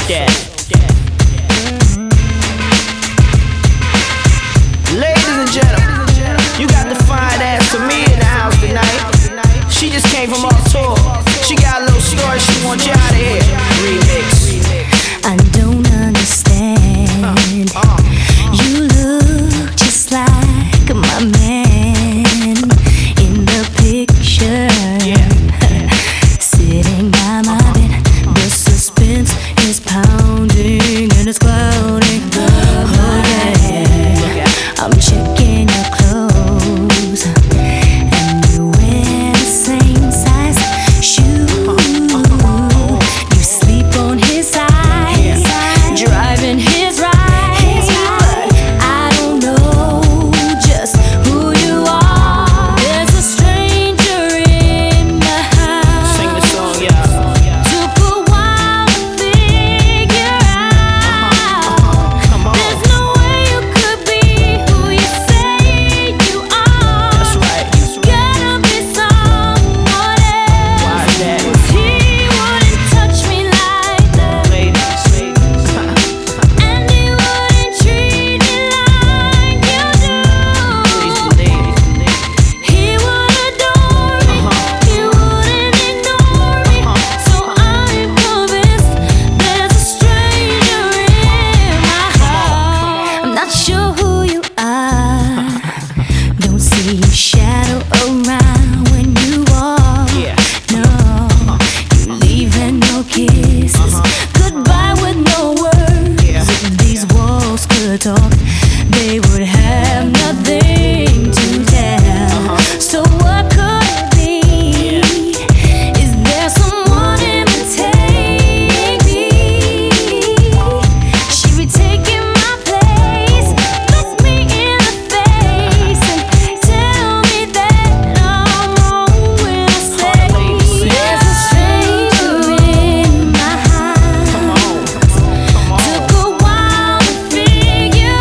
death. Ladies and gentlemen, you got the fine ass for me in the house tonight. She just came from off tour. She got a little story she wants you out of here. Remix. I don't understand. You look just like my man in the picture. Sitting by my bed, the suspense is pounding and it's clouding. Oh yeah, I'm checking your clothes and you wear the same size shoes. You sleep on his side, driving his ride. But I don't know just who you are. There's a stranger in my house. Sing the song, yeah. Took a while to figure out. Come on. There's no way you could be who you say you are. That's right. You gotta be someone else. Why is that? He wouldn't touch me like that, Ladies. and he wouldn't treat me like you do. He would adore me, he wouldn't ignore me. So I'm convinced there's a stranger in my heart. I'm not sure who you are. Don't see your shadow around when you walk. Yeah. No, you leaving no kisses. Goodbye with no words. Yeah. If these walls could talk, they would have nothing to tell. So what could it be? Is there someone imitating me? She be taking my place. Look me in the face and tell me that I'm wrong when I say there's a stranger in my house. Took a while to figure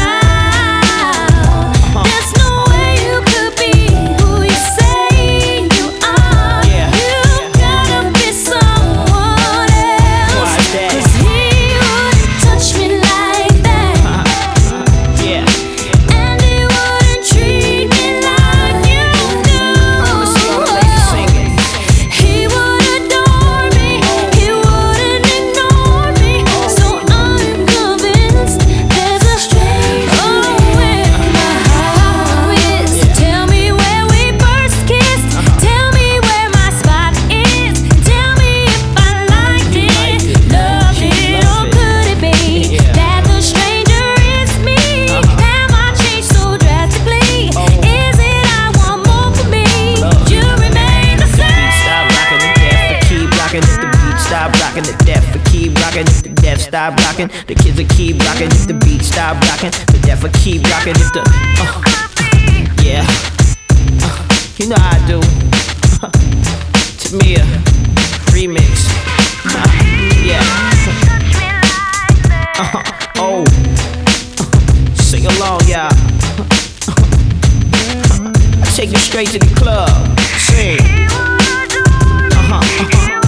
out. There's no way you could be who you say you are. You gotta be someone else. Why is that? 'Cause he wouldn't touch me like that, Yeah. and he wouldn't treat me like you do. Sing it. He would adore me, he wouldn't ignore me. So I'm convinced there's a stranger in my house. Tell me where we first kissed. Tell me where my spot is. Tell me if I liked it, loved it, or could it be that the stranger is me? Am I changed so drastically? Is it I want more for me? You remain the same. Stop rocking the death, but keep rocking if the beat stop rocking the death, but keep rocking if the death stop rocking. The kids will keep rocking if the beat stop rocking. The death will keep rocking if the yeah. You know how I do. Tamia remix. Yeah. Oh. Sing along, y'all. I take you straight to the club. Sing.